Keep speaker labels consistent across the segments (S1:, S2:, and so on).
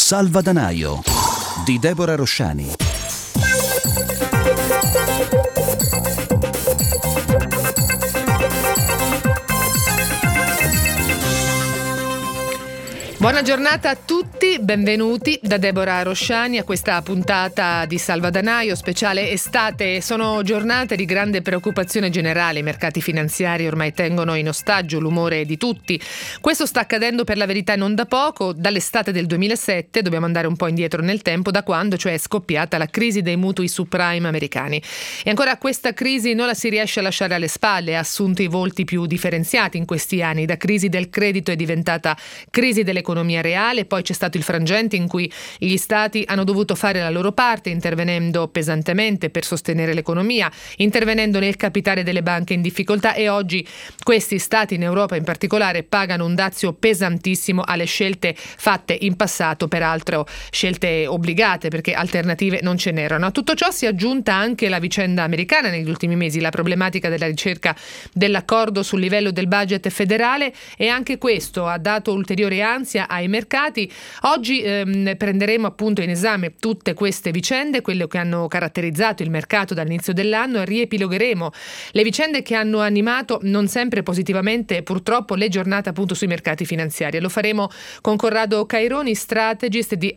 S1: Salvadanaio di Deborah Rosciani.
S2: Buona giornata a tutti, benvenuti da Deborah Rosciani a questa puntata di Salvadanaio speciale estate. Sono giornate di grande preoccupazione generale, i mercati finanziari ormai tengono in ostaggio l'umore di tutti. Questo sta accadendo per la verità non da poco, dall'estate del 2007, dobbiamo andare un po' indietro nel tempo, da quando cioè è scoppiata la crisi dei mutui subprime americani. E ancora questa crisi non la si riesce a lasciare alle spalle, ha assunto i volti più differenziati in questi anni, da crisi del credito è diventata crisi dell'economia reale, poi c'è stato il frangente in cui gli stati hanno dovuto fare la loro parte intervenendo pesantemente per sostenere l'economia, intervenendo nel capitale delle banche in difficoltà, e oggi questi stati in Europa in particolare pagano un dazio pesantissimo alle scelte fatte in passato, peraltro scelte obbligate perché alternative non ce n'erano. A tutto ciò si è aggiunta anche la vicenda americana negli ultimi mesi, la problematica della ricerca dell'accordo sul livello del budget federale, e anche questo ha dato ulteriore ansia ai mercati. Oggi prenderemo appunto in esame tutte queste vicende, quelle che hanno caratterizzato il mercato dall'inizio dell'anno, e riepilogheremo le vicende che hanno animato non sempre positivamente purtroppo le giornate appunto sui mercati finanziari. Lo faremo con Corrado Caironi, strategist di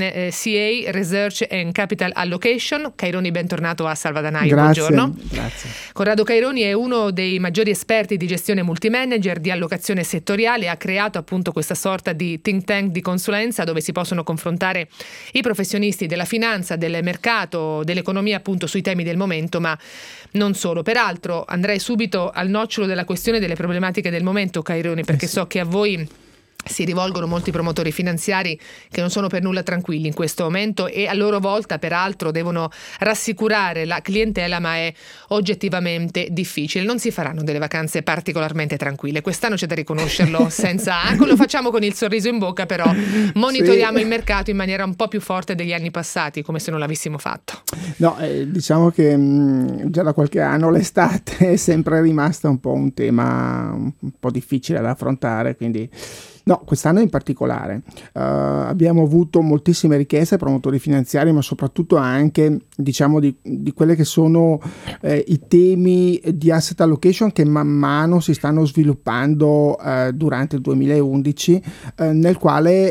S2: RNCA Research and Capital Allocation. Caironi, bentornato a Salvadanaio.
S3: Grazie,
S2: buongiorno.
S3: Grazie.
S2: Corrado Caironi è uno dei maggiori esperti di gestione multimanager, di allocazione settoriale, ha creato appunto questa sorta di think tank di consulenza dove si possono confrontare i professionisti della finanza, del mercato, dell'economia appunto sui temi del momento, ma non solo. Peraltro andrei subito al nocciolo della questione delle problematiche del momento, Caironi, perché so che a voi si rivolgono molti promotori finanziari che non sono per nulla tranquilli in questo momento e a loro volta peraltro devono rassicurare la clientela, ma è oggettivamente difficile. Non si faranno delle vacanze particolarmente tranquille, quest'anno c'è da riconoscerlo, senza lo facciamo con il sorriso in bocca, però monitoriamo il mercato in maniera un po' più forte degli anni passati, come se non l'avessimo fatto.
S3: No, diciamo che già da qualche anno l'estate è sempre rimasta un po' un tema un po' difficile da affrontare, quindi no, quest'anno in particolare abbiamo avuto moltissime richieste ai promotori finanziari, ma soprattutto anche diciamo di quelle che sono i temi di asset allocation che man mano si stanno sviluppando durante il 2011, nel quale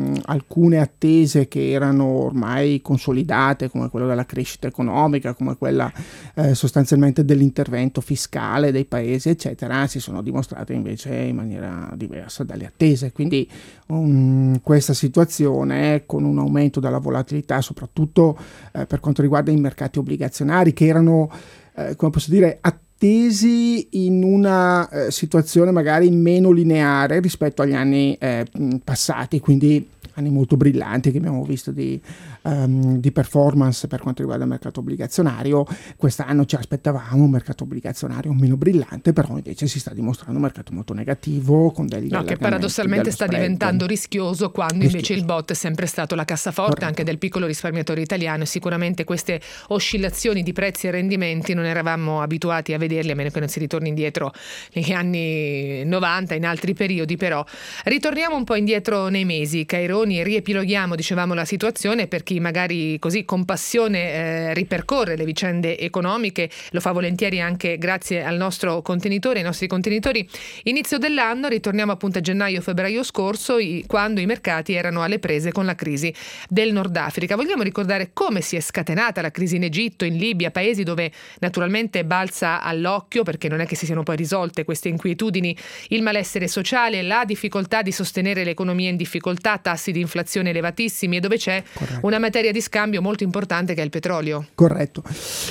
S3: alcune attese che erano ormai consolidate, come quella della crescita economica, come quella sostanzialmente dell'intervento fiscale dei paesi eccetera, si sono dimostrate invece in maniera diversa dalle attese. Quindi questa situazione, con un aumento della volatilità soprattutto per quanto riguarda i mercati obbligazionari, che erano come posso dire attesi in una situazione magari meno lineare rispetto agli anni passati, quindi anni molto brillanti che abbiamo visto di performance per quanto riguarda il mercato obbligazionario. Quest'anno ci aspettavamo un mercato obbligazionario meno brillante, però invece si sta dimostrando un mercato molto negativo, con dei livelli
S2: che paradossalmente sta diventando rischioso, quando invece il bot è sempre stato la cassaforte. Corretto. Anche del piccolo risparmiatore italiano, e sicuramente queste oscillazioni di prezzi e rendimenti non eravamo abituati a vederli, a meno che non si ritorni indietro negli anni 90 in altri periodi. Però ritorniamo un po' indietro nei mesi, Caironi, e riepiloghiamo, dicevamo, la situazione per chi magari così con passione ripercorre le vicende economiche, lo fa volentieri anche grazie al nostro contenitore, ai nostri contenitori. Inizio dell'anno, ritorniamo appunto a gennaio-febbraio scorso, quando i mercati erano alle prese con la crisi del Nord Africa. Vogliamo ricordare come si è scatenata la crisi in Egitto, in Libia, paesi dove naturalmente balza all'occhio, perché non è che si siano poi risolte queste inquietudini, il malessere sociale, la difficoltà di sostenere l'economia in difficoltà, tassi di inflazione elevatissimi, e dove c'è una materia di scambio molto importante che è il petrolio.
S3: Corretto,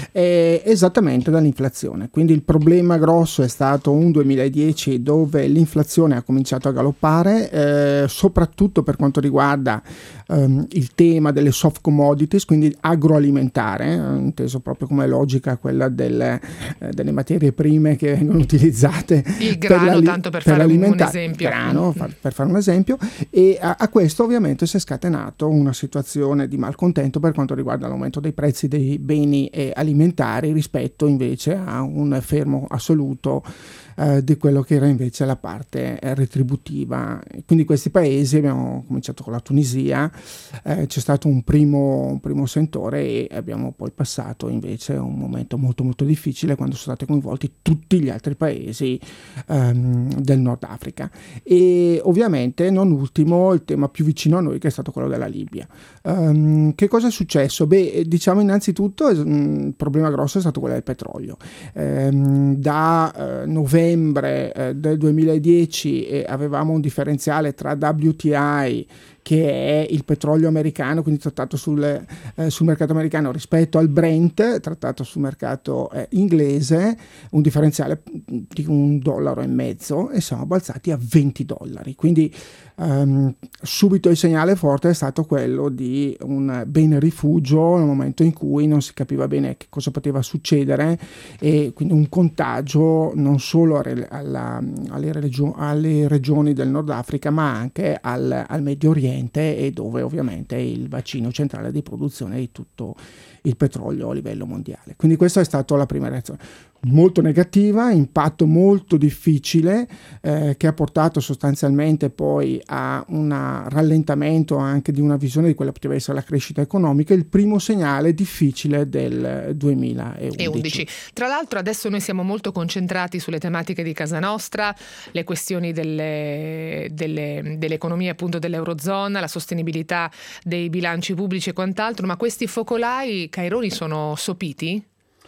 S3: esattamente, dall'inflazione. Quindi il problema grosso è stato un 2010 dove l'inflazione ha cominciato a galoppare, soprattutto per quanto riguarda il tema delle soft commodities, quindi agroalimentare, inteso proprio come logica quella delle materie prime che vengono utilizzate,
S2: il grano, tanto per fare un esempio.
S3: Per fare un esempio, e a questo ovviamente si è scatenato una situazione di malcontento per quanto riguarda l'aumento dei prezzi dei beni alimentari rispetto invece a un fermo assoluto di quello che era invece la parte retributiva. Quindi questi paesi, abbiamo cominciato con la Tunisia, c'è stato un primo sentore e abbiamo poi passato invece un momento molto molto difficile quando sono stati coinvolti tutti gli altri paesi del Nord Africa. E ovviamente non ultimo il tema più vicino a noi, che è stato quello della Libia. Che cosa è successo? Beh, diciamo innanzitutto il problema grosso è stato quello del petrolio. Da novembre del 2010 avevamo un differenziale tra WTI, che è il petrolio americano, quindi trattato sul mercato americano, rispetto al Brent, trattato sul mercato inglese, un differenziale di $1,50, e siamo balzati a $20. Quindi subito il segnale forte è stato quello di un bene rifugio nel momento in cui non si capiva bene che cosa poteva succedere, e quindi un contagio non solo alle regioni del Nord Africa, ma anche al Medio Oriente, e dove ovviamente è il bacino centrale di produzione di tutto il petrolio a livello mondiale. Quindi questa è stata la prima reazione. Molto negativa, impatto molto difficile, che ha portato sostanzialmente poi a un rallentamento anche di una visione di quella che poteva essere la crescita economica, il primo segnale difficile del 2011.
S2: Tra l'altro adesso noi siamo molto concentrati sulle tematiche di casa nostra, le questioni dell'economia appunto dell'Eurozona, la sostenibilità dei bilanci pubblici e quant'altro, ma questi focolai, Cairoli, sono sopiti?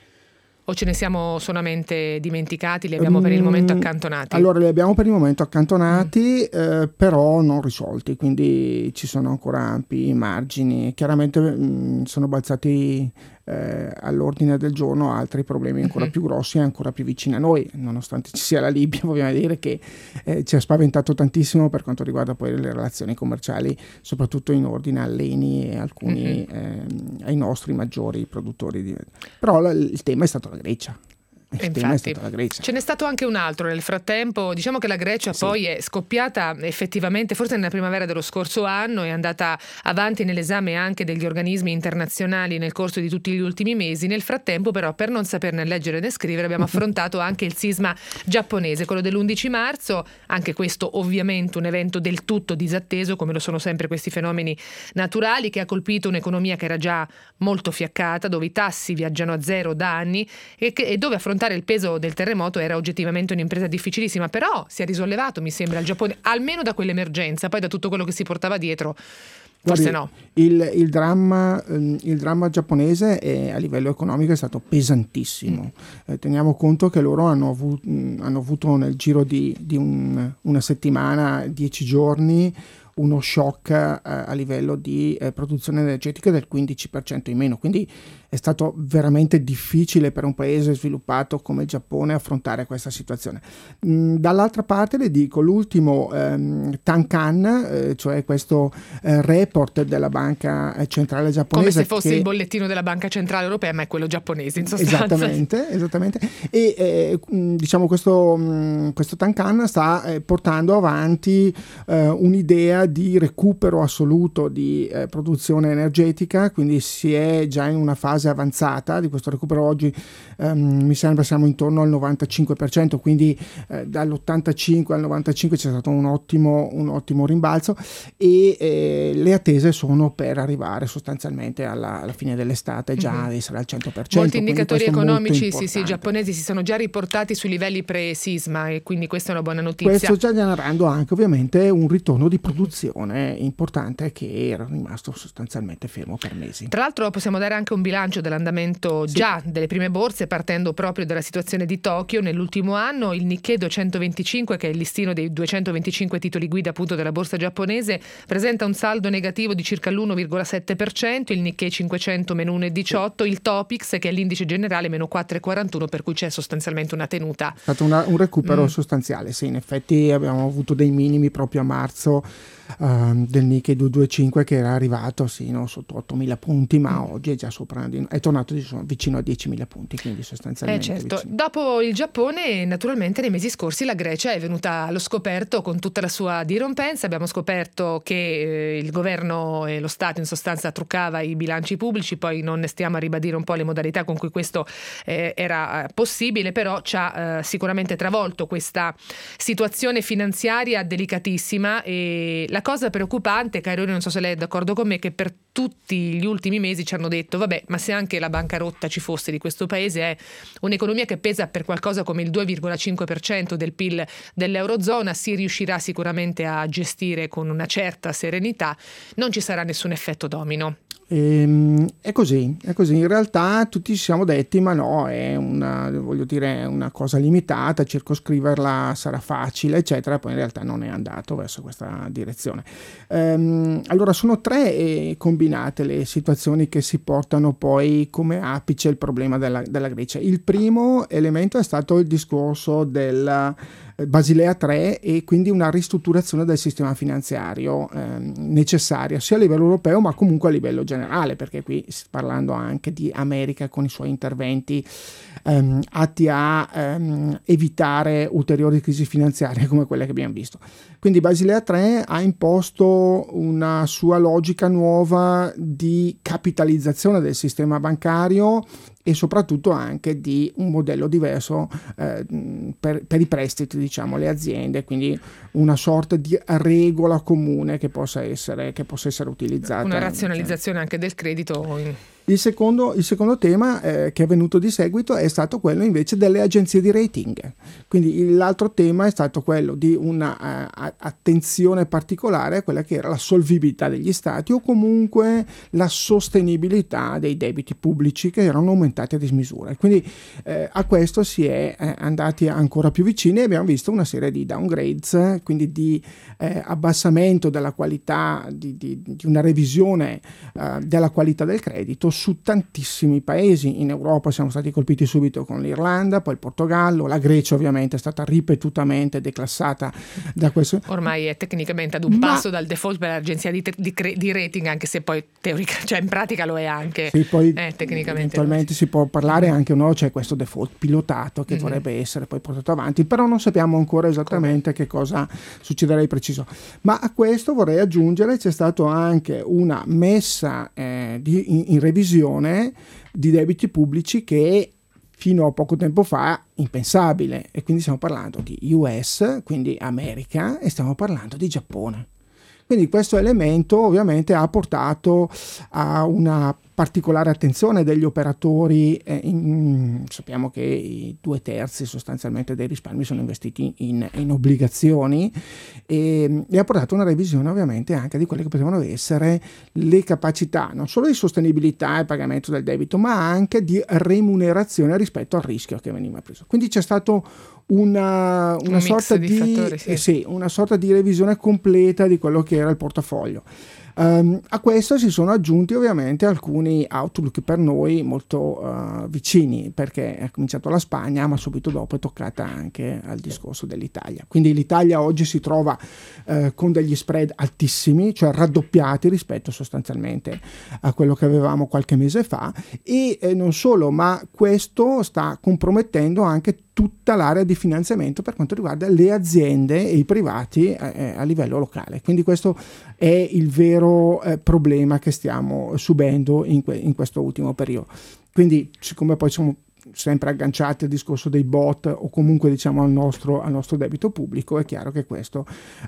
S2: O ce ne siamo solamente dimenticati, li abbiamo per il momento accantonati?
S3: Allora, li abbiamo per il momento accantonati, però non risolti, quindi ci sono ancora ampi margini. Chiaramente sono balzati all'ordine del giorno altri problemi ancora più grossi e ancora più vicini a noi, nonostante ci sia la Libia. Vogliamo dire che ci ha spaventato tantissimo per quanto riguarda poi le relazioni commerciali, soprattutto in ordine all'ENI e alcuni ai nostri maggiori produttori. Però il tema è stato la Grecia.
S2: Infatti, ce n'è stato anche un altro nel frattempo. Diciamo che la Grecia poi è scoppiata effettivamente forse nella primavera dello scorso anno, è andata avanti nell'esame anche degli organismi internazionali nel corso di tutti gli ultimi mesi. Nel frattempo però, per non saperne leggere né scrivere, abbiamo affrontato anche il sisma giapponese, quello dell'11 marzo, anche questo ovviamente un evento del tutto disatteso, come lo sono sempre questi fenomeni naturali, che ha colpito un'economia che era già molto fiaccata, dove i tassi viaggiano a zero da anni e dove affrontare il peso del terremoto era oggettivamente un'impresa difficilissima. Però si è risollevato, mi sembra, il Giappone, almeno da quell'emergenza. Poi da tutto quello che si portava dietro forse no.
S3: Il dramma giapponese a livello economico è stato pesantissimo. Teniamo conto che loro hanno avuto nel giro di una settimana, 10 giorni, uno shock a livello di produzione energetica del 15% in meno, quindi è stato veramente difficile per un paese sviluppato come il Giappone affrontare questa situazione. Dall'altra parte le dico l'ultimo Tankan, cioè questo report della Banca Centrale Giapponese,
S2: come se fosse il bollettino della Banca Centrale Europea, ma è quello giapponese in sostanza.
S3: Esattamente. E diciamo questo Tankan sta portando avanti un'idea di recupero assoluto di produzione energetica, quindi si è già in una fase avanzata di questo recupero. Oggi mi sembra siamo intorno al 95%, quindi dall'85 al 95 c'è stato un ottimo rimbalzo, e le attese sono per arrivare sostanzialmente alla fine dell'estate già ad essere al 100%.
S2: Molti indicatori economici giapponesi si sono già riportati sui livelli pre-sisma, e quindi questa è una buona notizia.
S3: Questo già generando anche ovviamente un ritorno di produzione importante che era rimasto sostanzialmente fermo per mesi.
S2: Tra l'altro possiamo dare anche un bilancio dell'andamento già delle prime borse, partendo proprio dalla situazione di Tokyo. Nell'ultimo anno il Nikkei 225, che è il listino dei 225 titoli guida appunto della borsa giapponese, presenta un saldo negativo di circa l'1,7%, il Nikkei 500 meno 1,18%, il Topix, che è l'indice generale, meno 4,41%, per cui c'è sostanzialmente una tenuta.
S3: È stato un recupero sostanziale, sì, in effetti abbiamo avuto dei minimi proprio a marzo del Nikkei 225 che era arrivato sotto 8.000 punti, ma oggi è già è tornato vicino a 10.000 punti, quindi sostanzialmente
S2: certo.
S3: vicino.
S2: Dopo il Giappone, naturalmente nei mesi scorsi la Grecia è venuta allo scoperto con tutta la sua dirompenza. Abbiamo scoperto che il governo e lo Stato in sostanza truccava i bilanci pubblici, poi non ne stiamo a ribadire un po' le modalità con cui questo era possibile, però ci ha sicuramente travolto questa situazione finanziaria delicatissima. E la cosa preoccupante, Cairoli, non so se lei è d'accordo con me, che per tutti gli ultimi mesi ci hanno detto vabbè, ma se anche la bancarotta ci fosse di questo paese, è un'economia che pesa per qualcosa come il 2,5% del PIL dell'Eurozona, si riuscirà sicuramente a gestire con una certa serenità, non ci sarà nessun effetto domino.
S3: È così. In realtà tutti ci siamo detti ma no, è una cosa limitata, circoscriverla sarà facile eccetera, poi in realtà non è andato verso questa direzione. Allora sono tre combinate le situazioni che si portano poi come apice il problema della Grecia. Il primo elemento è stato il discorso del Basilea 3 e quindi una ristrutturazione del sistema finanziario necessaria sia a livello europeo ma comunque a livello generale, perché qui si sta parlando anche di America con i suoi interventi atti a evitare ulteriori crisi finanziarie come quelle che abbiamo visto. Quindi Basilea 3 ha imposto una sua logica nuova di capitalizzazione del sistema bancario e soprattutto anche di un modello diverso per i prestiti, diciamo, alle aziende, quindi una sorta di regola comune che possa essere utilizzata.
S2: Una razionalizzazione anche del credito.
S3: Il secondo tema che è venuto di seguito è stato quello invece delle agenzie di rating. Quindi l'altro tema è stato quello di una attenzione particolare a quella che era la solvibilità degli stati o comunque la sostenibilità dei debiti pubblici che erano aumentati a dismisura. Quindi a questo si è andati ancora più vicini e abbiamo visto una serie di downgrades, quindi di abbassamento della qualità, di una revisione della qualità del credito su tantissimi paesi. In Europa siamo stati colpiti subito con l'Irlanda, poi il Portogallo, la Grecia ovviamente è stata ripetutamente declassata da questo.
S2: Ormai è tecnicamente ad un passo dal default per l'agenzia di rating, anche se poi in pratica lo è anche.
S3: Sì, poi
S2: tecnicamente
S3: eventualmente si può parlare anche c'è questo default pilotato che vorrebbe essere poi portato avanti, però non sappiamo ancora esattamente che cosa succederà di preciso. Ma a questo vorrei aggiungere c'è stato anche una messa in revisione di debiti pubblici che fino a poco tempo fa impensabile, e quindi stiamo parlando di US, quindi America, e stiamo parlando di Giappone. Quindi questo elemento ovviamente ha portato a una particolare attenzione degli operatori. Sappiamo che i 2/3 sostanzialmente dei risparmi sono investiti in obbligazioni e ha portato a una revisione ovviamente anche di quelle che potevano essere le capacità non solo di sostenibilità e pagamento del debito ma anche di remunerazione rispetto al rischio che veniva preso. Quindi c'è stato una sorta di fattori, una sorta di revisione completa di quello che era il portafoglio. A questo si sono aggiunti ovviamente alcuni outlook per noi molto vicini, perché è cominciato la Spagna ma subito dopo è toccata anche al discorso dell'Italia. Quindi l'Italia oggi si trova con degli spread altissimi, cioè raddoppiati rispetto sostanzialmente a quello che avevamo qualche mese fa, e non solo, ma questo sta compromettendo anche tutta l'area di finanziamento per quanto riguarda le aziende e i privati a livello locale. Quindi questo è il vero problema che stiamo subendo in questo ultimo periodo. Quindi siccome poi siamo sempre agganciati al discorso dei bot o comunque diciamo al nostro debito pubblico, è chiaro che questo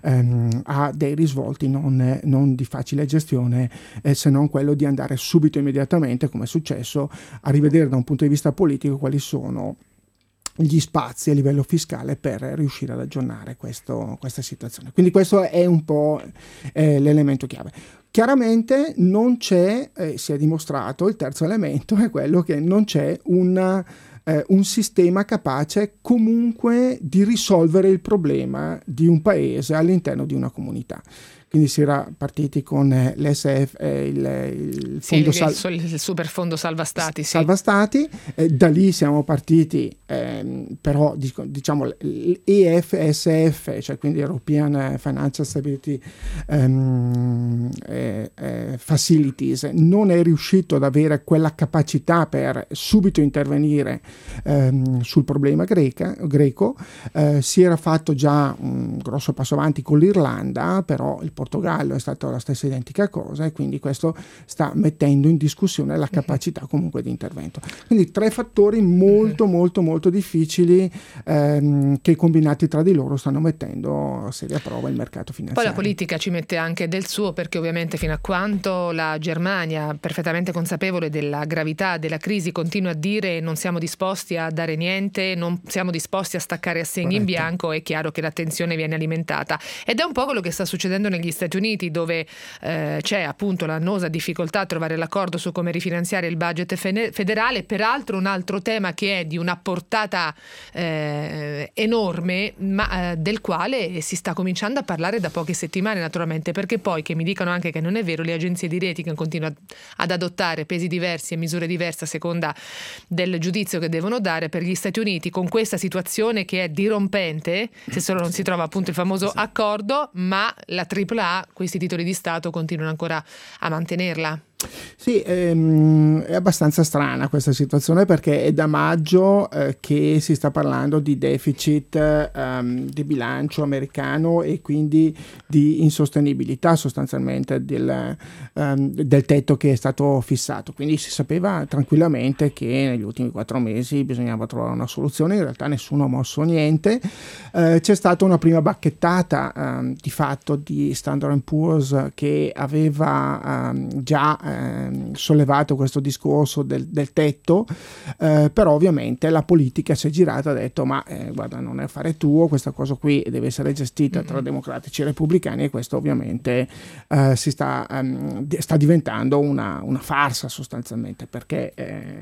S3: ha dei risvolti non di facile gestione, se non quello di andare subito immediatamente, come è successo, a rivedere da un punto di vista politico quali sono gli spazi a livello fiscale per riuscire ad aggiornare questa situazione. Quindi questo è un po' l'elemento chiave. Chiaramente non c'è, si è dimostrato, il terzo elemento è quello che non c'è un sistema capace comunque di risolvere il problema di un paese all'interno di una comunità. quindi si era partiti con l'SF, il fondo
S2: il super fondo salva stati.
S3: Salva Stati, da lì siamo partiti, però diciamo l'EFSF, cioè quindi European Financial Stability Facilities, non è riuscito ad avere quella capacità per subito intervenire sul problema greco. Si era fatto già un grosso passo avanti con l'Irlanda, però il Portogallo è stata la stessa identica cosa, e quindi questo sta mettendo in discussione la capacità comunque di intervento. Quindi 3 fattori molto molto molto difficili, che combinati tra di loro stanno mettendo a seria prova il mercato finanziario.
S2: Poi la politica ci mette anche del suo, perché ovviamente fino a quanto la Germania, perfettamente consapevole della gravità della crisi, continua a dire non siamo disposti a dare niente, non siamo disposti a staccare assegni in bianco, è chiaro che la tensione viene alimentata, ed è un po' quello che sta succedendo negli Stati Uniti, dove c'è appunto l'annosa difficoltà a trovare l'accordo su come rifinanziare il budget federale, peraltro un altro tema che è di una portata enorme, ma del quale si sta cominciando a parlare da poche settimane, naturalmente, perché poi, che mi dicono anche che non è vero, le agenzie di rating continuano ad adottare pesi diversi e misure diverse a seconda del giudizio che devono dare. Per gli Stati Uniti, con questa situazione che è dirompente, se solo non si trova appunto il famoso accordo, ma la AAA, questi titoli di Stato, continuano ancora a mantenerla.
S3: Sì, è abbastanza strana questa situazione, perché è da maggio che si sta parlando di deficit di bilancio americano, e quindi di insostenibilità sostanzialmente del tetto che è stato fissato. Quindi si sapeva tranquillamente che negli ultimi 4 mesi bisognava trovare una soluzione. In realtà nessuno ha mosso niente. C'è stata una prima bacchettata di fatto di Standard & Poor's, che aveva già sollevato questo discorso del tetto, però ovviamente la politica si è girata e ha detto ma guarda, non è affare tuo, questa cosa qui deve essere gestita tra democratici e repubblicani, e questo ovviamente sta diventando una farsa sostanzialmente, perché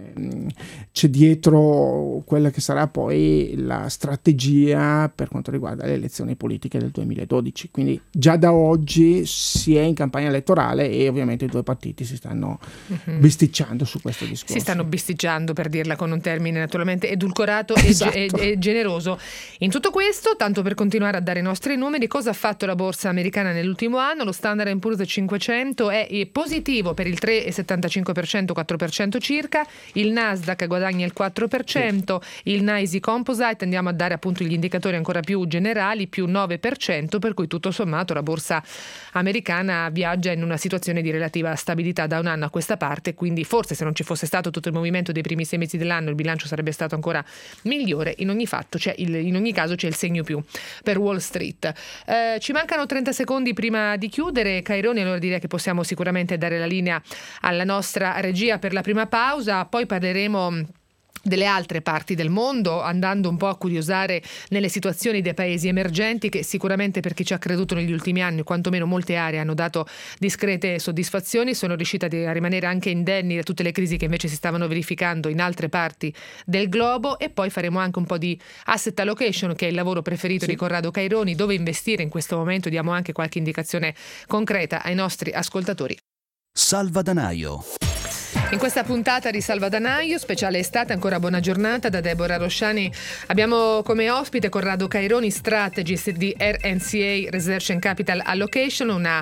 S3: c'è dietro quella che sarà poi la strategia per quanto riguarda le elezioni politiche del 2012, quindi già da oggi si è in campagna elettorale, e ovviamente i 2 partiti si stanno bisticciando su questo discorso.
S2: Si stanno bisticciando, per dirla con un termine naturalmente edulcorato
S3: esatto.
S2: e generoso. In tutto questo, tanto per continuare a dare i nostri numeri, cosa ha fatto la borsa americana nell'ultimo anno? Lo Standard & Poor's 500 è positivo per il 3,75%, 4% circa, il Nasdaq guadagna il 4%, il NYSE Composite, andiamo a dare appunto gli indicatori ancora più generali, più 9%, per cui tutto sommato la borsa americana viaggia in una situazione di relativa stabilità da un anno a questa parte, quindi forse se non ci fosse stato tutto il movimento dei primi 6 mesi dell'anno il bilancio sarebbe stato ancora migliore. In ogni caso c'è il segno più per Wall Street. Ci mancano 30 secondi prima di chiudere, Caironi, allora direi che possiamo sicuramente dare la linea alla nostra regia per la prima pausa, poi parleremo delle altre parti del mondo, andando un po' a curiosare nelle situazioni dei paesi emergenti, che sicuramente per chi ci ha creduto negli ultimi anni, quantomeno molte aree hanno dato discrete soddisfazioni, sono riusciti a rimanere anche indenni da tutte le crisi che invece si stavano verificando in altre parti del globo. E poi faremo anche un po' di asset allocation, che è il lavoro preferito di Corrado Caironi, dove investire in questo momento. Diamo anche qualche indicazione concreta ai nostri ascoltatori.
S1: Salvadanaio.
S2: In questa puntata di Salvadanaio, speciale estate, ancora buona giornata da Deborah Rosciani. Abbiamo come ospite Corrado Caironi, strategist di RNCA Research and Capital Allocation, una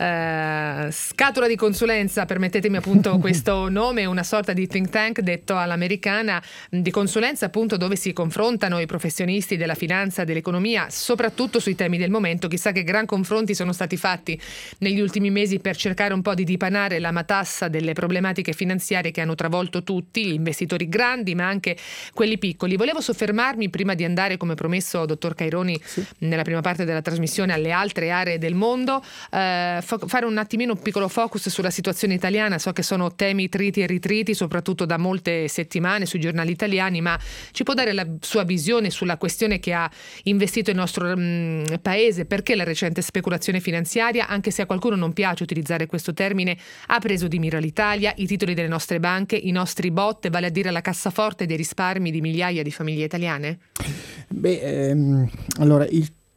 S2: scatola di consulenza, permettetemi appunto questo nome, una sorta di think tank detto all'americana, di consulenza appunto dove si confrontano i professionisti della finanza, dell'economia, soprattutto sui temi del momento. Chissà che gran confronti sono stati fatti negli ultimi mesi per cercare un po' di dipanare la matassa delle problematiche finanziarie che hanno travolto tutti, gli investitori grandi ma anche quelli piccoli. Volevo soffermarmi, prima di andare come promesso, dottor Caironi, nella prima parte della trasmissione, alle altre aree del mondo, fare un attimino un piccolo focus sulla situazione italiana. So che sono temi triti e ritriti soprattutto da molte settimane sui giornali italiani, ma ci può dare la sua visione sulla questione che ha investito il nostro paese? Perché la recente speculazione finanziaria, anche se a qualcuno non piace utilizzare questo termine, ha preso di mira l'Italia, i titoli delle nostre banche, i nostri bot, vale a dire la cassaforte dei risparmi di migliaia di famiglie italiane?
S3: Allora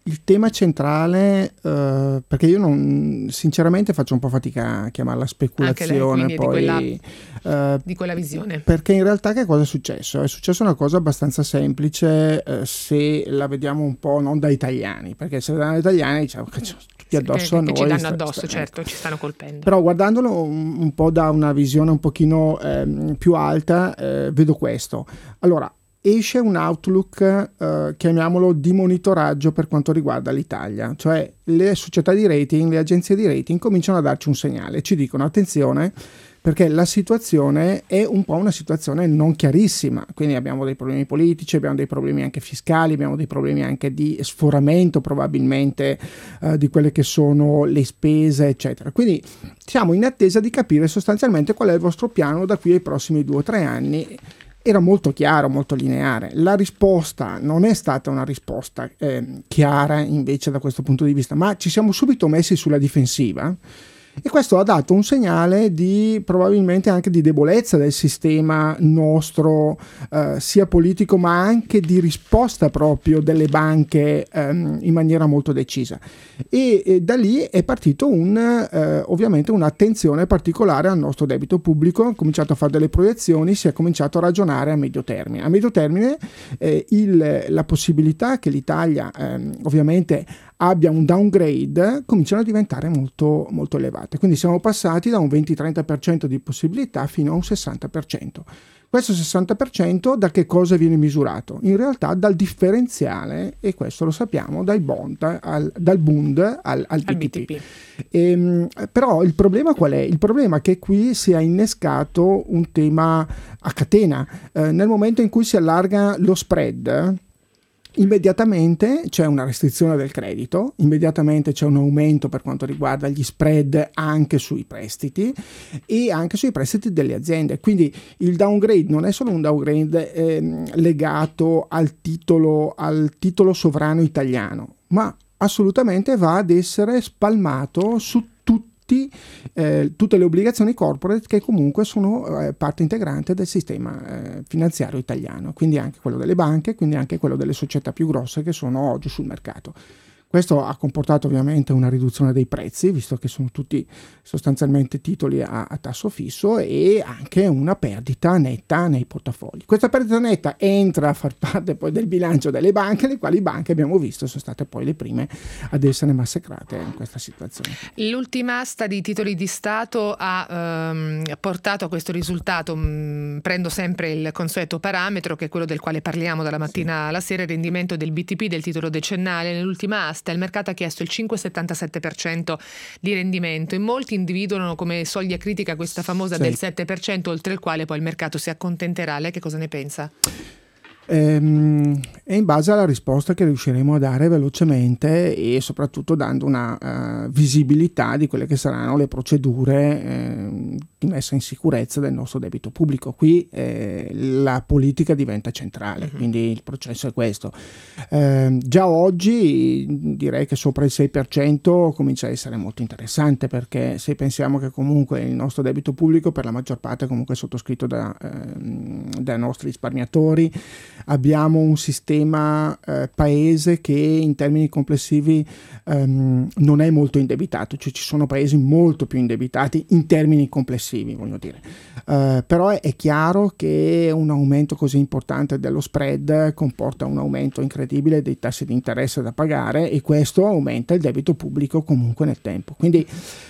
S3: il tema centrale, perché io sinceramente faccio un po' fatica a chiamarla speculazione,
S2: anche lei,
S3: poi
S2: di quella visione.
S3: Perché in realtà che cosa è successo? È successa una cosa abbastanza semplice, se la vediamo un po' non da italiani, perché se da italiani diciamo che tutti addosso a noi,
S2: ci danno addosso, certo, ci stanno colpendo.
S3: Però guardandolo un po' da una visione un pochino più alta, vedo questo. Allora, esce un outlook, chiamiamolo di monitoraggio per quanto riguarda l'Italia, cioè le società di rating, le agenzie di rating cominciano a darci un segnale, ci dicono attenzione perché la situazione è un po' una situazione non chiarissima, quindi abbiamo dei problemi politici, abbiamo dei problemi anche fiscali, abbiamo dei problemi anche di sforamento probabilmente di quelle che sono le spese, eccetera. Quindi siamo in attesa di capire sostanzialmente qual è il vostro piano da qui ai prossimi 2 o 3 anni. Era molto chiaro, molto lineare. La risposta non è stata una risposta chiara invece da questo punto di vista, ma ci siamo subito messi sulla difensiva e questo ha dato un segnale di probabilmente anche di debolezza del sistema nostro, sia politico ma anche di risposta proprio delle banche in maniera molto decisa. E da lì è partito ovviamente un'attenzione particolare al nostro debito pubblico, ha cominciato a fare delle proiezioni, si è cominciato a ragionare a medio termine. A medio termine la possibilità che l'Italia ovviamente abbia un downgrade cominciano a diventare molto, molto elevate. Quindi siamo passati da un 20-30% di possibilità fino a un 60%. Questo 60% da che cosa viene misurato? In realtà dal differenziale, e questo lo sappiamo, dal Bund al BTP. Però il problema qual è? Il problema è che qui si è innescato un tema a catena. Nel momento in cui si allarga lo spread, immediatamente c'è una restrizione del credito, immediatamente c'è un aumento per quanto riguarda gli spread anche sui prestiti e anche sui prestiti delle aziende. Quindi il downgrade non è solo un downgrade legato al titolo sovrano italiano, ma assolutamente va ad essere spalmato su tutte le obbligazioni corporate che comunque sono parte integrante del sistema finanziario italiano, quindi anche quello delle banche, quindi anche quello delle società più grosse che sono oggi sul mercato. Questo ha comportato ovviamente una riduzione dei prezzi, visto che sono tutti sostanzialmente titoli a tasso fisso, e anche una perdita netta nei portafogli. Questa perdita netta entra a far parte poi del bilancio delle banche, le quali banche abbiamo visto sono state poi le prime ad essere massacrate in questa situazione.
S2: L'ultima asta di titoli di Stato ha portato a questo risultato. Prendo sempre il consueto parametro, che è quello del quale parliamo dalla mattina alla sera, il rendimento del BTP, del titolo decennale. Nell'ultima asta il mercato ha chiesto il 5,77% di rendimento e molti individuano come soglia critica questa famosa del 7%, oltre il quale poi il mercato si accontenterà. Lei che cosa ne pensa?
S3: E in base alla risposta che riusciremo a dare velocemente e soprattutto dando una visibilità di quelle che saranno le procedure di messa in sicurezza del nostro debito pubblico. Qui la politica diventa centrale, quindi il processo è questo. Già oggi direi che sopra il 6% comincia a essere molto interessante, perché se pensiamo che comunque il nostro debito pubblico per la maggior parte comunque è sottoscritto dai nostri risparmiatori, abbiamo un sistema paese che in termini complessivi non è molto indebitato, cioè ci sono paesi molto più indebitati in termini complessivi, voglio dire. Però è chiaro che un aumento così importante dello spread comporta un aumento incredibile dei tassi di interesse da pagare, e questo aumenta il debito pubblico comunque nel tempo. Quindi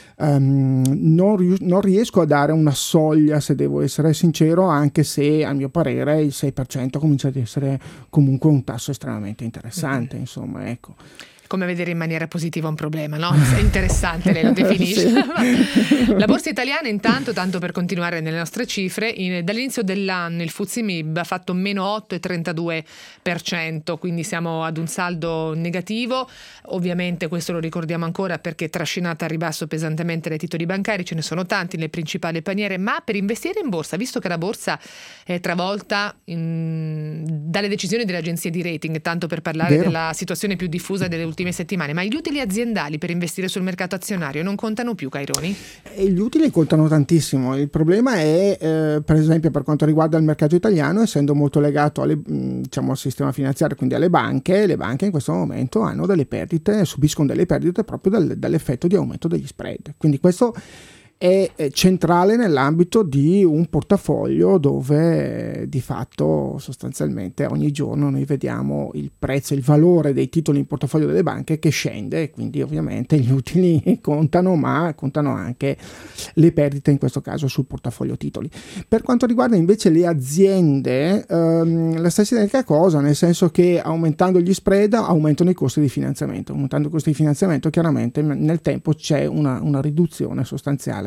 S3: non riesco a dare una soglia, se devo essere sincero, anche se a mio parere il 6% comincia ad essere comunque un tasso estremamente interessante, insomma, ecco.
S2: Come vedere in maniera positiva un problema, no? È interessante, lei lo definisce. La borsa italiana intanto, tanto per continuare nelle nostre cifre, dall'inizio dell'anno il FTSE MIB ha fatto meno 8,32%, quindi siamo ad un saldo negativo. Ovviamente questo lo ricordiamo ancora perché è trascinata a ribasso pesantemente dai titoli bancari, ce ne sono tanti nelle principali paniere, ma per investire in borsa, visto che la borsa è travolta dalle decisioni delle agenzie di rating, tanto per parlare della situazione più diffusa delle ultime ultime settimane, ma gli utili aziendali per investire sul mercato azionario non contano più, Caironi?
S3: Gli utili contano tantissimo. Il problema è, per esempio, per quanto riguarda il mercato italiano, essendo molto legato al sistema finanziario, quindi alle banche, le banche in questo momento hanno delle perdite, subiscono delle perdite proprio dall'effetto di aumento degli spread. Quindi questo è centrale nell'ambito di un portafoglio dove di fatto sostanzialmente ogni giorno noi vediamo il prezzo, il valore dei titoli in portafoglio delle banche che scende, e quindi ovviamente gli utili contano, ma contano anche le perdite in questo caso sul portafoglio titoli. Per quanto riguarda invece le aziende, la stessa identica cosa, nel senso che aumentando gli spread aumentano i costi di finanziamento. Aumentando i costi di finanziamento chiaramente nel tempo c'è una riduzione sostanziale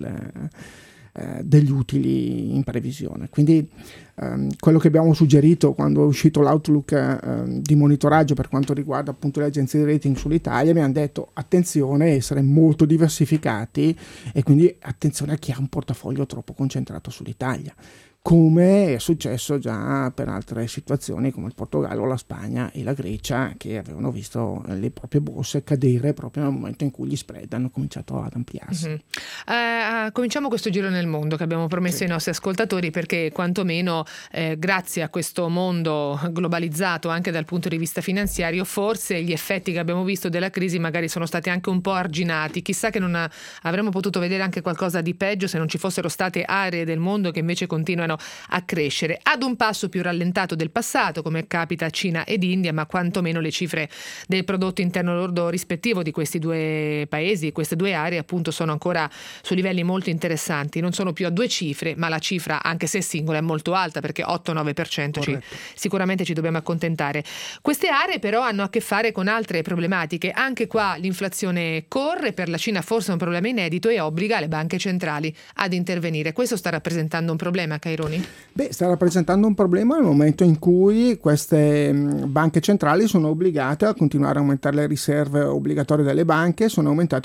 S3: degli utili in previsione. Quindi quello che abbiamo suggerito quando è uscito l'outlook di monitoraggio per quanto riguarda appunto le agenzie di rating sull'Italia, abbiamo detto attenzione a essere molto diversificati e quindi attenzione a chi ha un portafoglio troppo concentrato sull'Italia, come è successo già per altre situazioni come il Portogallo, la Spagna e la Grecia, che avevano visto le proprie borse cadere proprio nel momento in cui gli spread hanno cominciato ad ampliarsi.
S2: Cominciamo questo giro nel mondo che abbiamo promesso ai nostri ascoltatori, perché quantomeno grazie a questo mondo globalizzato anche dal punto di vista finanziario, forse gli effetti che abbiamo visto della crisi magari sono stati anche un po' arginati. Chissà che non avremmo potuto vedere anche qualcosa di peggio se non ci fossero state aree del mondo che invece continuano a crescere ad un passo più rallentato del passato, come capita a Cina ed India, ma quantomeno le cifre del prodotto interno lordo rispettivo di questi due paesi, queste due aree appunto, sono ancora su livelli molto interessanti. Non sono più a due cifre, ma la cifra, anche se singola, è molto alta, perché 8-9% sicuramente ci dobbiamo accontentare. Queste aree però hanno a che fare con altre problematiche. Anche qua l'inflazione corre, per la Cina forse è un problema inedito e obbliga le banche centrali ad intervenire. Questo sta rappresentando un problema, Caironi?
S3: Sta rappresentando un problema nel momento in cui queste banche centrali sono obbligate a continuare a aumentare le riserve obbligatorie delle banche, sono obbligate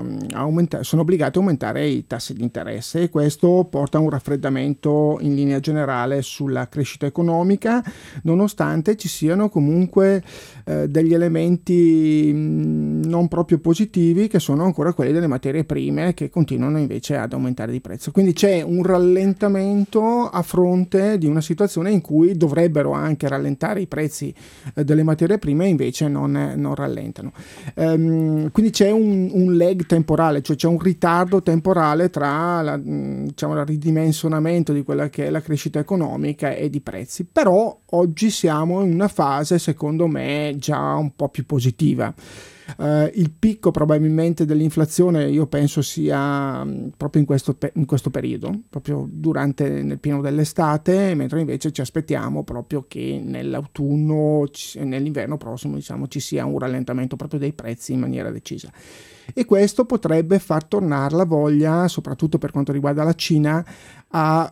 S3: a aumentare i tassi di interesse, e questo porta a un raffreddamento in linea generale sulla crescita economica, nonostante ci siano comunque degli elementi non proprio positivi, che sono ancora quelli delle materie prime, che continuano invece ad aumentare di prezzo. Quindi c'è un rallentamento a fronte di una situazione in cui dovrebbero anche rallentare i prezzi delle materie prime, e invece non rallentano. Quindi c'è un lag temporale, cioè c'è un ritardo temporale tra il ridimensionamento di quella che è la crescita economica e di prezzi. Però oggi siamo in una fase, secondo me, già un po' più positiva. Il picco probabilmente dell'inflazione io penso sia proprio in questo periodo, proprio nel pieno dell'estate, mentre invece ci aspettiamo proprio che nell'autunno e nell'inverno prossimo ci sia un rallentamento proprio dei prezzi in maniera decisa. E questo potrebbe far tornare la voglia, soprattutto per quanto riguarda la Cina, a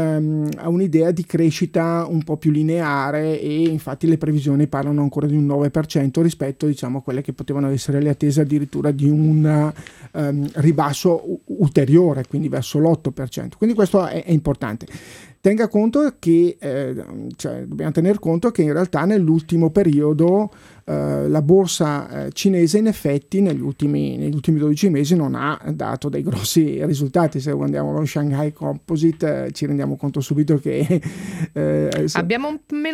S3: un'idea di crescita un po' più lineare, e infatti le previsioni parlano ancora di un 9% rispetto a quelle che potevano essere le attese addirittura di un ribasso ulteriore, quindi verso l'8%. Quindi questo è importante. Tenga conto che dobbiamo tener conto che in realtà nell'ultimo periodo la borsa cinese in effetti negli ultimi 12 mesi non ha dato dei grossi risultati. Se guardiamo lo Shanghai Composite ci rendiamo conto subito che
S2: abbiamo un meno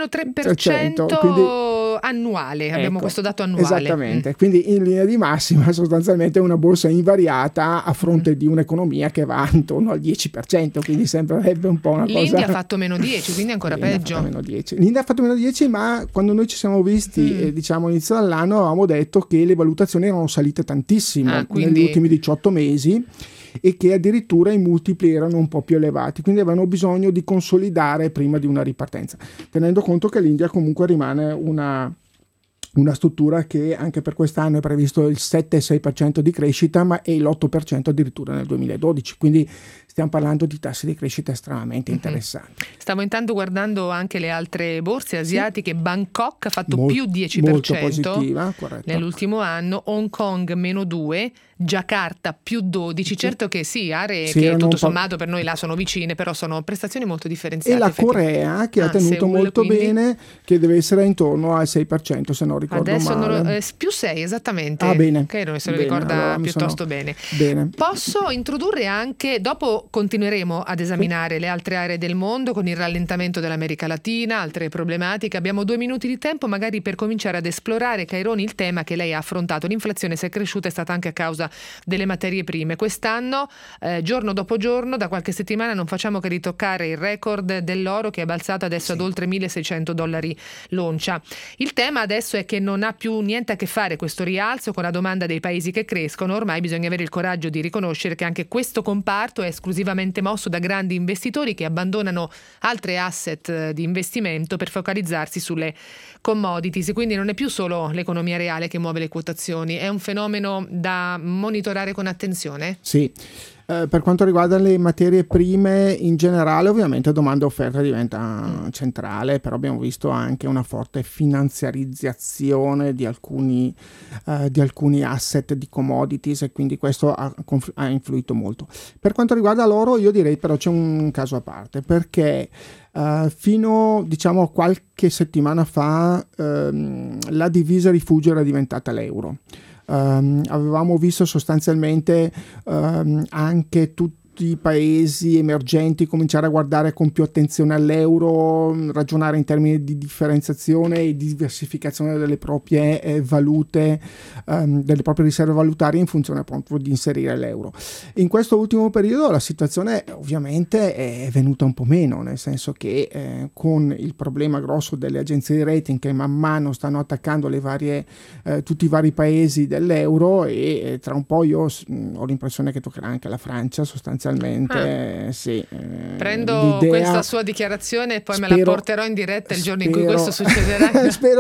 S2: 3%
S3: quindi,
S2: annuale, abbiamo questo dato annuale.
S3: Esattamente, quindi in linea di massima sostanzialmente è una borsa invariata a fronte di un'economia che va intorno al 10%, quindi sembrerebbe un po' una cosa.
S2: L'India ha fatto meno 10, quindi ancora peggio.
S3: L'India ha fatto meno 10, ma quando noi ci siamo visti all'inizio dell'anno avevamo detto che le valutazioni erano salite tantissimo negli ultimi 18 mesi, e che addirittura i multipli erano un po' più elevati, quindi avevano bisogno di consolidare prima di una ripartenza, tenendo conto che l'India comunque rimane una struttura che anche per quest'anno è previsto il 7-6% di crescita, ma è l'8% addirittura nel 2012, quindi stiamo parlando di tassi di crescita estremamente interessanti.
S2: Stavo intanto guardando anche le altre borse asiatiche. Bangkok ha fatto più 10%
S3: molto positiva, corretto,
S2: nell'ultimo anno, Hong Kong meno 2%, Giacarta più 12%. Certo che sì, aree
S3: sì,
S2: che tutto sommato per noi là sono vicine, però sono prestazioni molto differenziate.
S3: E la Corea che ha tenuto
S2: Seul,
S3: molto
S2: quindi
S3: bene, che deve essere intorno al 6% se non ricordo
S2: adesso
S3: male.
S2: Più 6 esattamente.
S3: Bene.
S2: Che non se lo
S3: Bene,
S2: ricorda
S3: allora
S2: piuttosto bene. Posso introdurre anche, dopo continueremo ad esaminare le altre aree del mondo con il rallentamento dell'America Latina, altre problematiche. Abbiamo 2 minuti di tempo magari per cominciare ad esplorare, Caironi, il tema che lei ha affrontato. L'inflazione, se è cresciuta, è stata anche a causa delle materie prime. Quest'anno, giorno dopo giorno, da qualche settimana non facciamo che ritoccare il record dell'oro, che è balzato adesso ad oltre $1.600 l'oncia. Il tema adesso è che non ha più niente a che fare questo rialzo con la domanda dei paesi che crescono. Ormai bisogna avere il coraggio di riconoscere che anche questo comparto è esclusivamente mosso da grandi investitori che abbandonano altre asset di investimento per focalizzarsi sulle commodities. Quindi non è più solo l'economia reale che muove le quotazioni, è un fenomeno da monitorare con attenzione?
S3: Sì. Per quanto riguarda le materie prime in generale, ovviamente domanda e offerta diventa centrale, però abbiamo visto anche una forte finanziarizzazione di alcuni asset di commodities, e quindi questo ha influito molto. Per quanto riguarda l'oro, io direi però c'è un caso a parte, perché fino a qualche settimana fa la divisa rifugio era diventata l'euro. Avevamo visto sostanzialmente anche tutti i paesi emergenti cominciare a guardare con più attenzione all'euro, ragionare in termini di differenziazione e diversificazione delle proprie valute, delle proprie riserve valutarie in funzione proprio di inserire l'euro. In questo ultimo periodo la situazione ovviamente è venuta un po' meno, nel senso che con il problema grosso delle agenzie di rating che man mano stanno attaccando tutti i vari paesi dell'euro, e tra un po' io ho l'impressione che toccherà anche la Francia sostanzialmente. Sì,
S2: prendo questa sua dichiarazione e poi me la porterò in diretta il giorno in cui questo succederà.
S3: Spero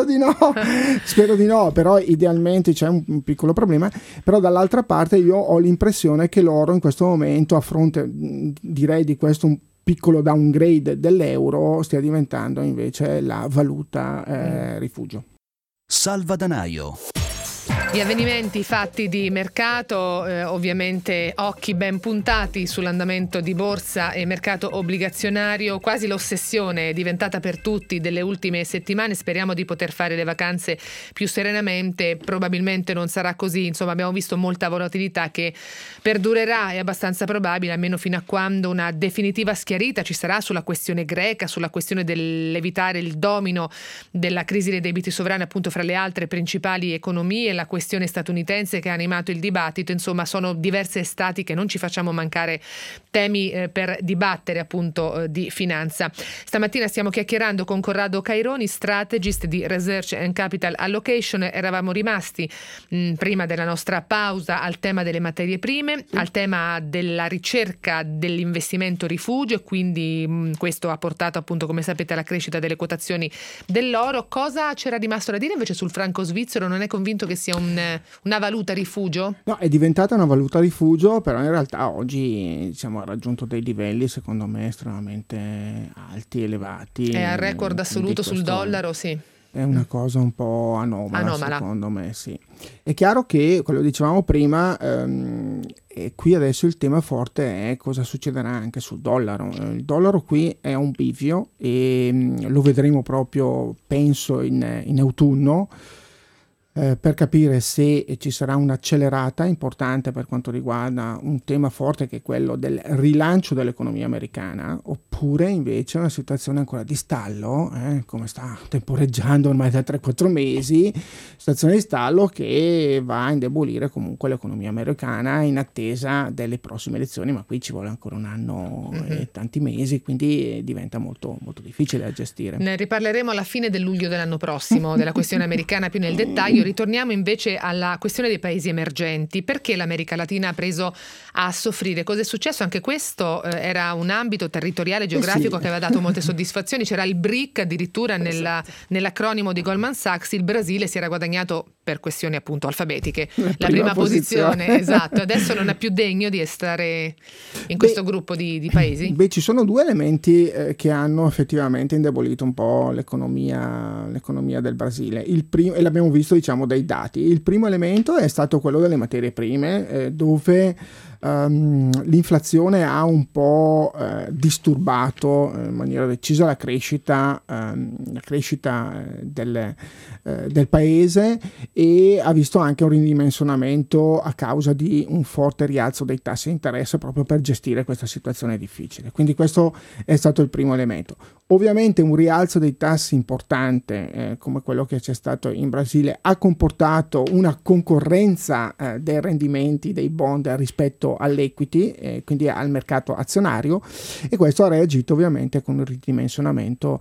S3: di no, però idealmente c'è un piccolo problema. Però dall'altra parte io ho l'impressione che l'oro in questo momento, a fronte direi di questo un piccolo downgrade dell'euro, stia diventando invece la valuta rifugio.
S1: Salvadanaio.
S2: Gli avvenimenti, i fatti di mercato, ovviamente occhi ben puntati sull'andamento di borsa e mercato obbligazionario, quasi l'ossessione diventata per tutti delle ultime settimane. Speriamo di poter fare le vacanze più serenamente, probabilmente non sarà così, insomma abbiamo visto molta volatilità che perdurerà, è abbastanza probabile, almeno fino a quando una definitiva schiarita ci sarà sulla questione greca, sulla questione dell'evitare il domino della crisi dei debiti sovrani appunto fra le altre principali economie, la questione statunitense che ha animato il dibattito. Insomma, sono diverse estati che non ci facciamo mancare temi per dibattere appunto di finanza. Stamattina stiamo chiacchierando con Corrado Caironi, strategist di Research and Capital Allocation. Eravamo rimasti prima della nostra pausa al tema delle materie prime, al tema della ricerca dell'investimento rifugio, e quindi questo ha portato appunto, come sapete, alla crescita delle quotazioni dell'oro. Cosa c'era rimasto da dire invece sul franco svizzero? Non è convinto che sia una valuta rifugio?
S3: No, è diventata una valuta rifugio, però in realtà oggi ha raggiunto dei livelli secondo me estremamente alti, elevati.
S2: È al record assoluto sul dollaro, sì.
S3: È una cosa un po' anomala. Secondo me, sì. È chiaro che, quello dicevamo prima, e qui adesso il tema forte è cosa succederà anche sul dollaro. Il dollaro qui è un bivio e lo vedremo proprio, penso, in autunno, per capire se ci sarà un'accelerata importante per quanto riguarda un tema forte che è quello del rilancio dell'economia americana, oppure invece una situazione ancora di stallo, come sta temporeggiando ormai da 3-4 mesi, situazione di stallo che va a indebolire comunque l'economia americana in attesa delle prossime elezioni, ma qui ci vuole ancora un anno e tanti mesi, quindi diventa molto, molto difficile da gestire.
S2: Ne riparleremo alla fine del luglio dell'anno prossimo della questione americana più nel dettaglio. ritorniamo invece alla questione dei paesi emergenti. Perché l'America Latina ha preso a soffrire? Cosa è successo? Anche questo era un ambito territoriale geografico che aveva dato molte soddisfazioni. C'era il BRIC addirittura nell'acronimo di Goldman Sachs. Il Brasile si era guadagnato, per questioni appunto alfabetiche, la prima posizione. Esatto. Adesso non è più degno di stare in questo gruppo di paesi?
S3: Ci sono due elementi che hanno effettivamente indebolito un po' l'economia del Brasile. Il primo, e l'abbiamo visto diciamo dai dati, il primo elemento è stato quello delle materie prime, dove l'inflazione ha un po' disturbato in maniera decisa la crescita del paese, e ha visto anche un ridimensionamento a causa di un forte rialzo dei tassi di interesse proprio per gestire questa situazione difficile. Quindi questo è stato il primo elemento. Ovviamente un rialzo dei tassi importante come quello che c'è stato in Brasile ha comportato una concorrenza dei rendimenti dei bond rispetto all'equity, quindi al mercato azionario, e questo ha reagito ovviamente con il ridimensionamento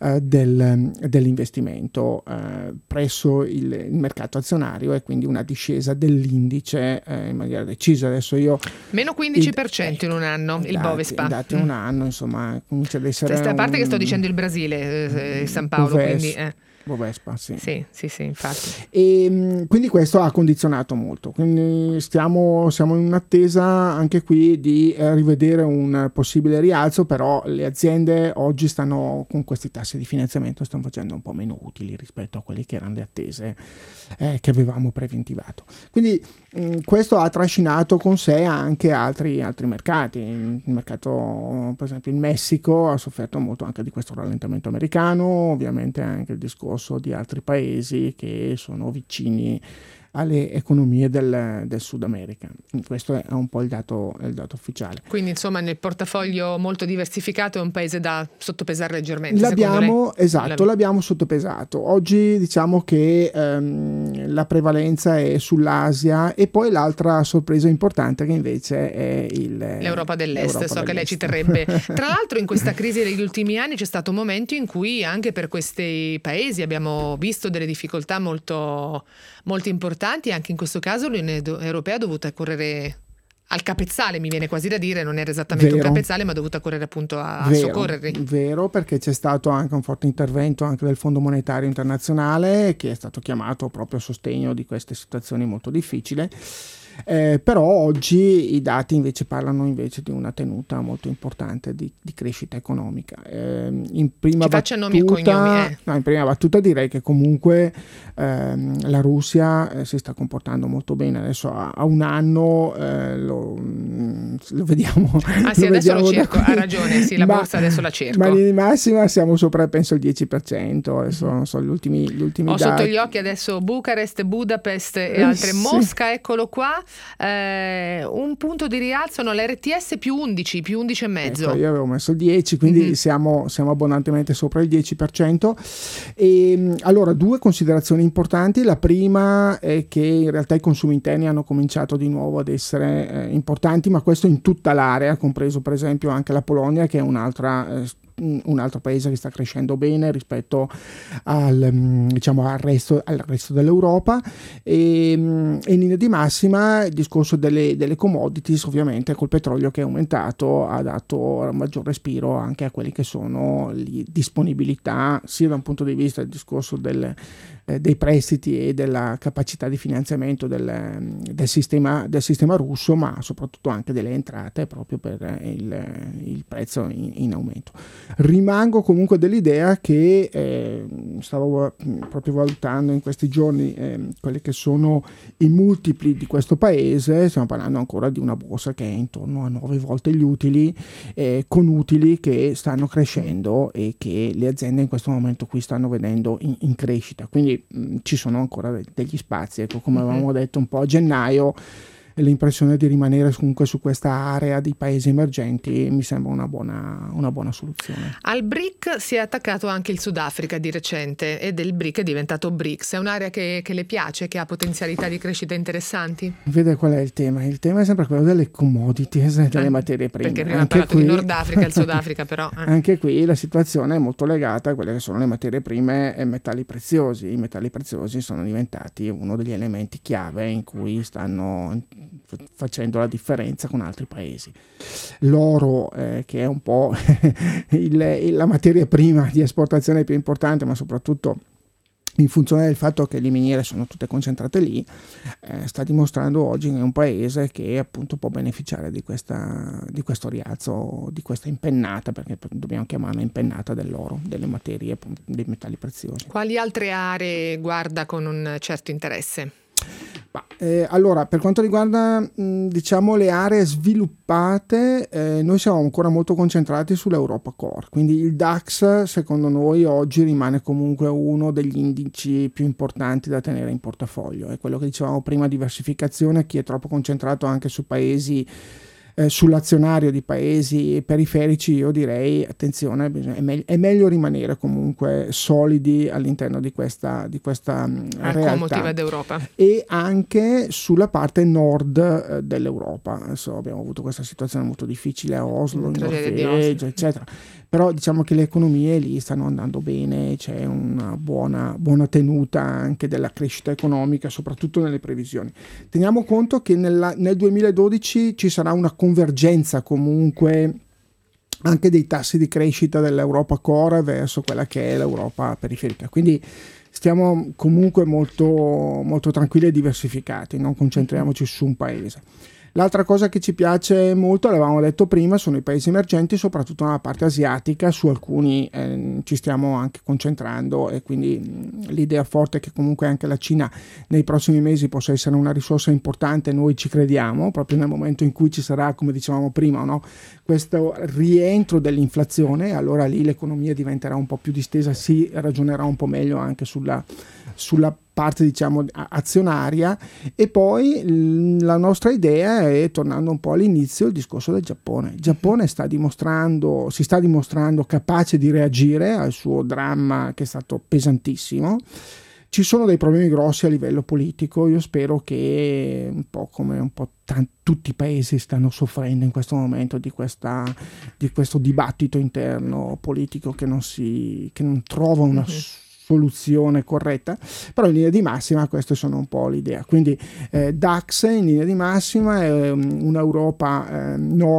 S3: dell'investimento presso il mercato azionario, e quindi una discesa dell'indice in maniera decisa. Adesso io
S2: meno 15% in un anno il Bovespa.
S3: Dati un anno, insomma, comincia ad essere
S2: a parte che sto dicendo il Brasile, San Paolo, quindi
S3: Bovespa, sì,
S2: infatti.
S3: E quindi questo ha condizionato molto. Quindi siamo in attesa anche qui di rivedere un possibile rialzo, però le aziende oggi stanno con questi tassi di finanziamento stanno facendo un po' meno utili rispetto a quelle che erano le attese che avevamo preventivato. Quindi questo ha trascinato con sé anche altri mercati. Il mercato, per esempio il Messico, ha sofferto molto anche di questo rallentamento americano, ovviamente anche il discorso di altri paesi che sono vicini alle economie del Sud America. Questo è un po' il dato ufficiale.
S2: Quindi insomma nel portafoglio molto diversificato è un paese da sottopesare leggermente.
S3: L'abbiamo sottopesato. Oggi diciamo che la prevalenza è sull'Asia, e poi l'altra sorpresa importante che invece è
S2: l'Europa dell'Est. Che lei ci terrebbe. Tra l'altro in questa crisi degli ultimi anni c'è stato un momento in cui anche per questi paesi abbiamo visto delle difficoltà molto, molto importanti. Anche in questo caso l'Unione Europea ha dovuto correre al capezzale, mi viene quasi da dire, non era esattamente un capezzale, ma ha dovuto correre appunto a soccorrerli.
S3: Vero, perché c'è stato anche un forte intervento anche del Fondo Monetario Internazionale, che è stato chiamato proprio a sostegno di queste situazioni molto difficili. Però oggi i dati invece parlano di una tenuta molto importante di crescita economica. In prima battuta direi che comunque la Russia si sta comportando molto bene. Adesso a un anno lo vediamo.
S2: Adesso lo cerco, ha ragione, sì, la borsa adesso la cerco.
S3: Ma in massima siamo sopra penso il 10%, adesso non so gli ultimi
S2: Ho
S3: dati.
S2: Sotto gli occhi adesso Bucarest, Budapest e altre. Mosca, eccolo qua. Un punto di rialzo, l'RTS più 11, più 11,5.
S3: Ecco, io avevo messo il 10, quindi siamo abbondantemente sopra il 10%. E allora, due considerazioni importanti. La prima è che in realtà i consumi interni hanno cominciato di nuovo ad essere importanti, ma questo in tutta l'area, compreso per esempio anche la Polonia, che è un altro paese che sta crescendo bene rispetto al resto dell'Europa, e in linea di massima il discorso delle commodities, ovviamente col petrolio che è aumentato, ha dato un maggior respiro anche a quelli che sono le disponibilità, sia da un punto di vista del discorso dei prestiti e della capacità di finanziamento del sistema russo, ma soprattutto anche delle entrate, proprio per il prezzo in aumento. Rimango comunque dell'idea che stavo proprio valutando in questi giorni quelli che sono i multipli di questo paese. Stiamo parlando ancora di una borsa che è intorno a 9 volte gli utili, con utili che stanno crescendo e che le aziende in questo momento qui stanno vedendo in crescita, quindi ci sono ancora degli spazi. Ecco, come avevamo detto un po' a gennaio, l'impressione di rimanere comunque su questa area di paesi emergenti mi sembra una buona soluzione.
S2: Al BRIC si è attaccato anche il Sudafrica di recente e del BRIC è diventato BRICS. È un'area che le piace, che ha potenzialità di crescita interessanti?
S3: Vede qual è il tema? Il tema è sempre quello delle commodities, delle materie prime.
S2: Perché prima ha parlato di Nord Africa e il Sudafrica, però.
S3: Anche qui la situazione è molto legata a quelle che sono le materie prime e metalli preziosi. I metalli preziosi sono diventati uno degli elementi chiave in cui stanno facendo la differenza con altri paesi. L'oro, che è un po' la materia prima di esportazione più importante, ma soprattutto in funzione del fatto che le miniere sono tutte concentrate lì, sta dimostrando oggi che è un paese che appunto può beneficiare di questo rialzo, di questa impennata, perché dobbiamo chiamarla impennata dell'oro, delle materie, dei metalli preziosi.
S2: Quali altre aree guarda con un certo interesse?
S3: Allora, per quanto riguarda diciamo le aree sviluppate, noi siamo ancora molto concentrati sull'Europa Core, quindi il DAX secondo noi oggi rimane comunque uno degli indici più importanti da tenere in portafoglio. È quello che dicevamo prima, diversificazione. Chi è troppo concentrato anche su paesi, sull'azionario di paesi periferici, io direi attenzione, è meglio rimanere comunque solidi all'interno di questa realtà
S2: d'Europa,
S3: e anche sulla parte nord dell'Europa. Adesso abbiamo avuto questa situazione molto difficile a Oslo, in Norvegia, eccetera, però diciamo che le economie lì stanno andando bene, c'è una buona tenuta anche della crescita economica, soprattutto nelle previsioni. Teniamo conto che nel 2012 ci sarà una convergenza comunque anche dei tassi di crescita dell'Europa Core verso quella che è l'Europa periferica, quindi stiamo comunque molto, molto tranquilli e diversificati, non concentriamoci su un paese. L'altra cosa che ci piace molto, l'avevamo detto prima, sono i paesi emergenti, soprattutto nella parte asiatica. Su alcuni ci stiamo anche concentrando, e quindi l'idea forte è che comunque anche la Cina nei prossimi mesi possa essere una risorsa importante. Noi ci crediamo, proprio nel momento in cui ci sarà, come dicevamo prima, no? Questo rientro dell'inflazione, allora lì l'economia diventerà un po' più distesa, si ragionerà un po' meglio anche sulla parte diciamo azionaria. E poi la nostra idea è, tornando un po' all'inizio, il discorso del Giappone. Il Giappone si sta dimostrando capace di reagire al suo dramma, che è stato pesantissimo. Ci sono dei problemi grossi a livello politico. Io spero che, un po' come tutti i paesi stanno soffrendo in questo momento di questo dibattito interno politico che non trova una soluzione corretta, però in linea di massima queste sono un po' l'idea. Quindi DAX in linea di massima è un'Europa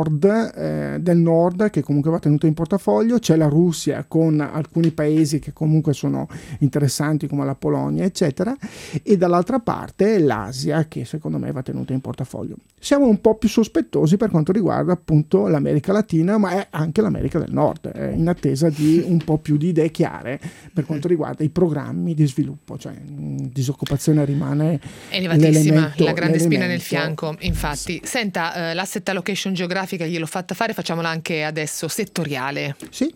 S3: del nord che comunque va tenuta in portafoglio. C'è la Russia con alcuni paesi che comunque sono interessanti come la Polonia eccetera, e dall'altra parte l'Asia che secondo me va tenuta in portafoglio. Siamo un po' più sospettosi per quanto riguarda appunto l'America Latina, ma è anche l'America del Nord, in attesa di un po' più di idee chiare per quanto riguarda i programmi di sviluppo, cioè disoccupazione rimane
S2: elevatissima, la grande spina nel fianco. Infatti, senta, l'asset allocation geografica gliel'ho fatta fare, facciamola anche adesso settoriale.
S3: Sì.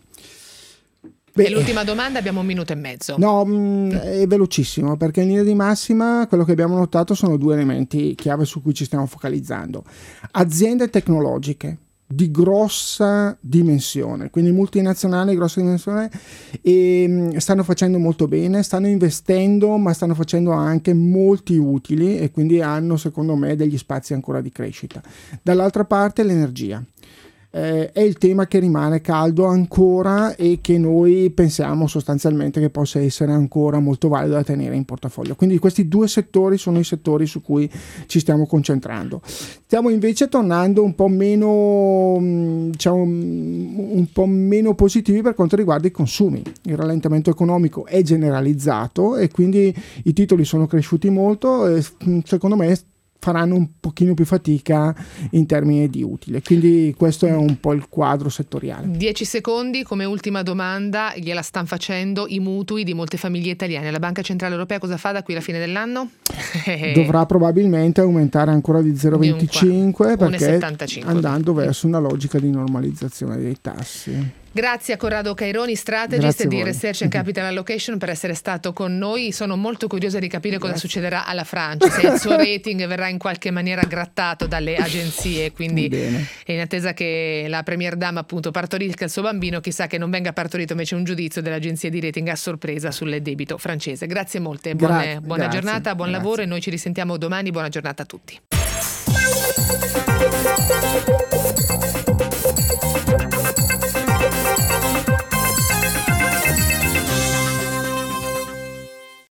S2: E l'ultima domanda, abbiamo 1 minuto e mezzo.
S3: No, è velocissimo, perché in linea di massima quello che abbiamo notato sono 2 elementi chiave su cui ci stiamo focalizzando. Aziende tecnologiche di grossa dimensione, quindi multinazionali di grossa dimensione, e stanno facendo molto bene, stanno investendo, ma stanno facendo anche molti utili e quindi hanno secondo me degli spazi ancora di crescita. Dall'altra parte l'energia. È il tema che rimane caldo ancora e che noi pensiamo sostanzialmente che possa essere ancora molto valido da tenere in portafoglio. Quindi questi 2 settori sono i settori su cui ci stiamo concentrando. Stiamo invece tornando un po' meno, diciamo, un po' meno positivi per quanto riguarda i consumi. Il rallentamento economico è generalizzato e quindi i titoli sono cresciuti molto e secondo me faranno un pochino più fatica in termini di utile, quindi questo è un po' il quadro settoriale.
S2: 10 secondi come ultima domanda, gliela stanno facendo i mutui di molte famiglie italiane. La Banca Centrale Europea cosa fa da qui alla fine dell'anno?
S3: Dovrà probabilmente aumentare ancora di 0,25 perché
S2: 1,75.
S3: andando verso una logica di normalizzazione dei tassi.
S2: Grazie a Corrado Caironi, strategist di Research and Capital Allocation, per essere stato con noi. Sono molto curiosa di capire cosa succederà alla Francia, se il suo rating verrà in qualche maniera grattato dalle agenzie, quindi è in attesa che la Première Dame appunto partorisca il suo bambino, chissà che non venga partorito invece un giudizio dell'agenzia di rating a sorpresa sul debito francese. Grazie molte, buona giornata, buon lavoro, e noi ci risentiamo domani. Buona giornata a tutti.